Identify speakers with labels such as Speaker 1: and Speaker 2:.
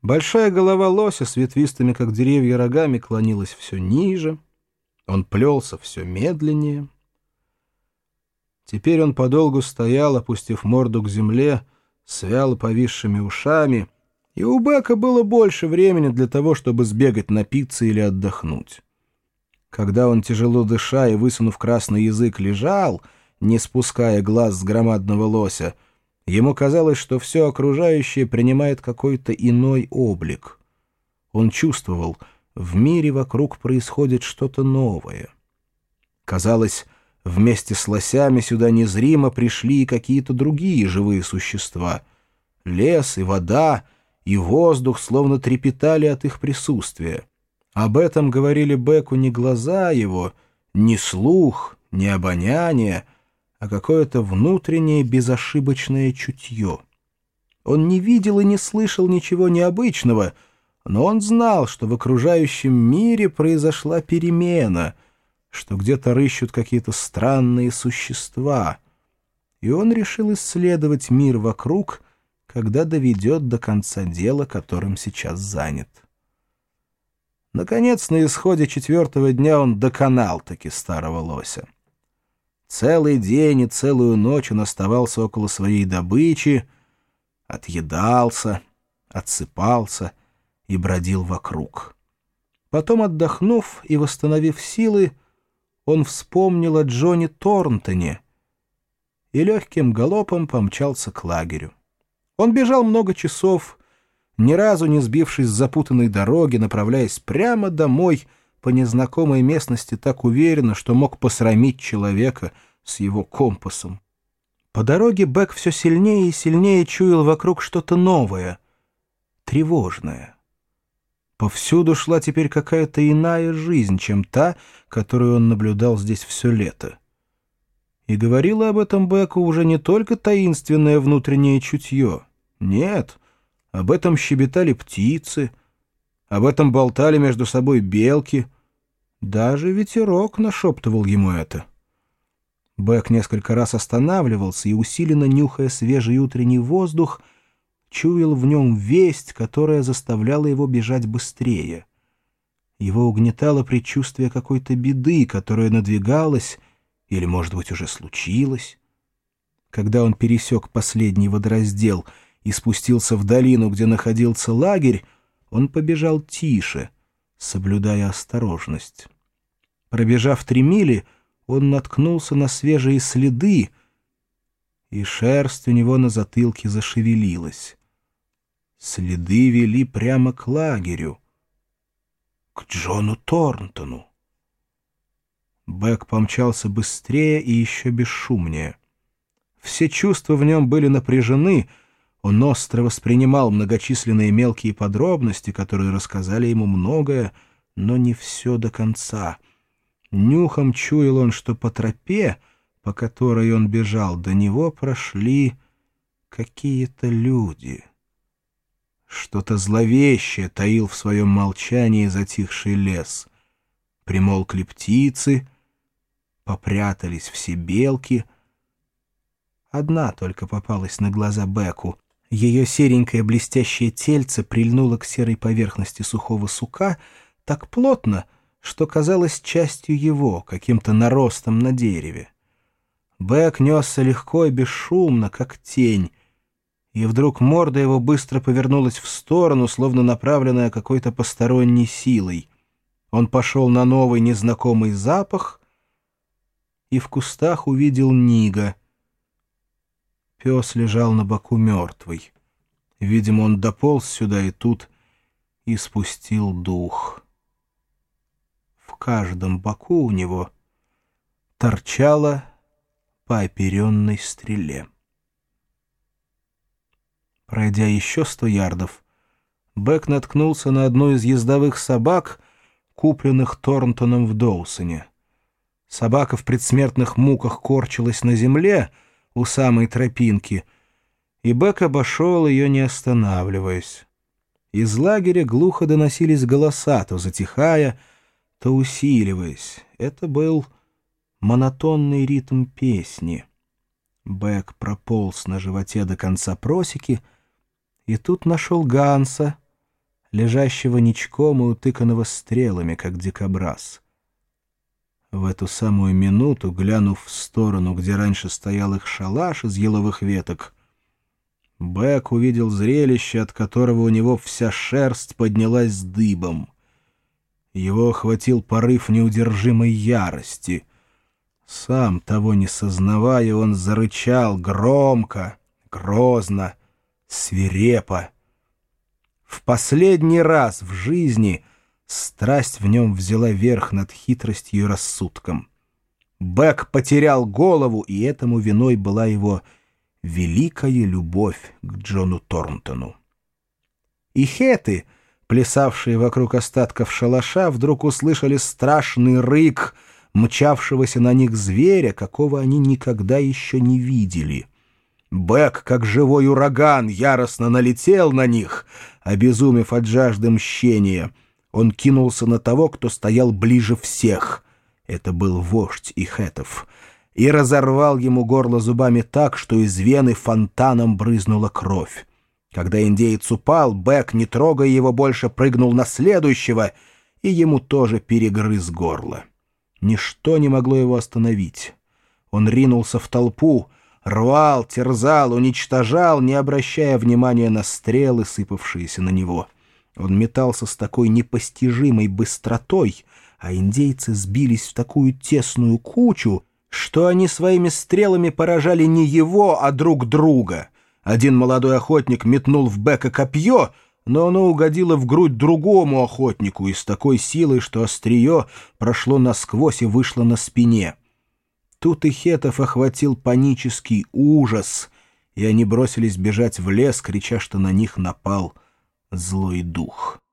Speaker 1: Большая голова лося с ветвистыми, как деревья, рогами клонилась все ниже. Он плелся все медленнее. Теперь он подолгу стоял, опустив морду к земле, с вяло повисшими ушами, и у Бека было больше времени для того, чтобы сбегать напиться или отдохнуть. Когда он, тяжело дыша и высунув красный язык, лежал, не спуская глаз с громадного лося, ему казалось, что все окружающее принимает какой-то иной облик. Он чувствовал, в мире вокруг происходит что-то новое. Казалось, вместе с лосями сюда незримо пришли и какие-то другие живые существа. Лес и вода, и воздух словно трепетали от их присутствия. Об этом говорили Беку не глаза его, не слух, не обоняние, а какое-то внутреннее безошибочное чутье. Он не видел и не слышал ничего необычного, но он знал, что в окружающем мире произошла перемена, что где-то рыщут какие-то странные существа, и он решил исследовать мир вокруг, когда доведет до конца дело, которым сейчас занят. Наконец, на исходе 4-го дня он доконал-таки старого лося. Целый день и целую ночь он оставался около своей добычи, отъедался, отсыпался и бродил вокруг. Потом, отдохнув и восстановив силы, он вспомнил о Джоне Торнтоне и легким галопом помчался к лагерю. Он бежал много часов, ни разу не сбившись с запутанной дороги, направляясь прямо домой по незнакомой местности так уверенно, что мог посрамить человека с его компасом. По дороге Бек все сильнее и сильнее чуял вокруг что-то новое, тревожное. Повсюду шла теперь какая-то иная жизнь, чем та, которую он наблюдал здесь все лето. И говорило об этом Беку уже не только таинственное внутреннее чутье. Нет, об этом щебетали птицы, об этом болтали между собой белки. Даже ветерок нашептывал ему это. Бек несколько раз останавливался и, усиленно нюхая свежий утренний воздух, чуял в нем весть, которая заставляла его бежать быстрее. Его угнетало предчувствие какой-то беды, которая надвигалась или, может быть, уже случилась. Когда он пересек последний водораздел и спустился в долину, где находился лагерь, он побежал тише, соблюдая осторожность. Пробежав 3 мили, он наткнулся на свежие следы, и шерсть у него на затылке зашевелилась. Следы вели прямо к лагерю, к Джону Торнтону. Бек помчался быстрее и еще бесшумнее. Все чувства в нем были напряжены, он остро воспринимал многочисленные мелкие подробности, которые рассказали ему многое, но не все до конца. Нюхом чуял он, что по тропе, по которой он бежал, до него прошли какие-то люди. Что-то зловещее таил в своем молчании затихший лес. Примолкли птицы, попрятались все белки. Одна только попалась на глаза Беку. Ее серенькое блестящее тельце прильнуло к серой поверхности сухого сука так плотно, что казалось частью его, каким-то наростом на дереве. Бек несся легко и бесшумно, как тень, и вдруг морда его быстро повернулась в сторону, словно направленная какой-то посторонней силой. Он пошел на новый незнакомый запах и в кустах увидел Нига. Пес лежал на боку мертвый. Видимо, он дополз сюда и тут испустил дух. В каждом боку у него торчало по оперенной стреле. Пройдя еще 100 ярдов, Бек наткнулся на одну из ездовых собак, купленных Торнтоном в Доусоне. Собака в предсмертных муках корчилась на земле у самой тропинки, и Бек обошел ее, не останавливаясь. Из лагеря глухо доносились голоса, то затихая, то усиливаясь. Это был монотонный ритм песни. Бек прополз на животе до конца просеки, и тут нашел Ганса, лежащего ничком и утыканного стрелами, как дикобраз. В эту самую минуту, глянув в сторону, где раньше стоял их шалаш из еловых веток, Бэк увидел зрелище, от которого у него вся шерсть поднялась дыбом. Его охватил порыв неудержимой ярости. Сам того не сознавая, он зарычал громко, грозно, свирепо. В последний раз в жизни страсть в нем взяла верх над хитростью и рассудком. Бэк потерял голову, и этому виной была его великая любовь к Джону Торнтону. И хеты, плясавшие вокруг остатков шалаша, вдруг услышали страшный рык мчавшегося на них зверя, какого они никогда еще не видели. Бэк, как живой ураган, яростно налетел на них, обезумев от жажды мщения. Он кинулся на того, кто стоял ближе всех. Это был вождь ихетов. И разорвал ему горло зубами так, что из вены фонтаном брызнула кровь. Когда индеец упал, Бэк, не трогая его больше, прыгнул на следующего, и ему тоже перегрыз горло. Ничто не могло его остановить. Он ринулся в толпу, рвал, терзал, уничтожал, не обращая внимания на стрелы, сыпавшиеся на него. Он метался с такой непостижимой быстротой, а индейцы сбились в такую тесную кучу, что они своими стрелами поражали не его, а друг друга. Один молодой охотник метнул в Бэка копье, но оно угодило в грудь другому охотнику и с такой силой, что острие прошло насквозь и вышло на спине. Тут и хетов охватил панический ужас, и они бросились бежать в лес, крича, что на них напал злой дух.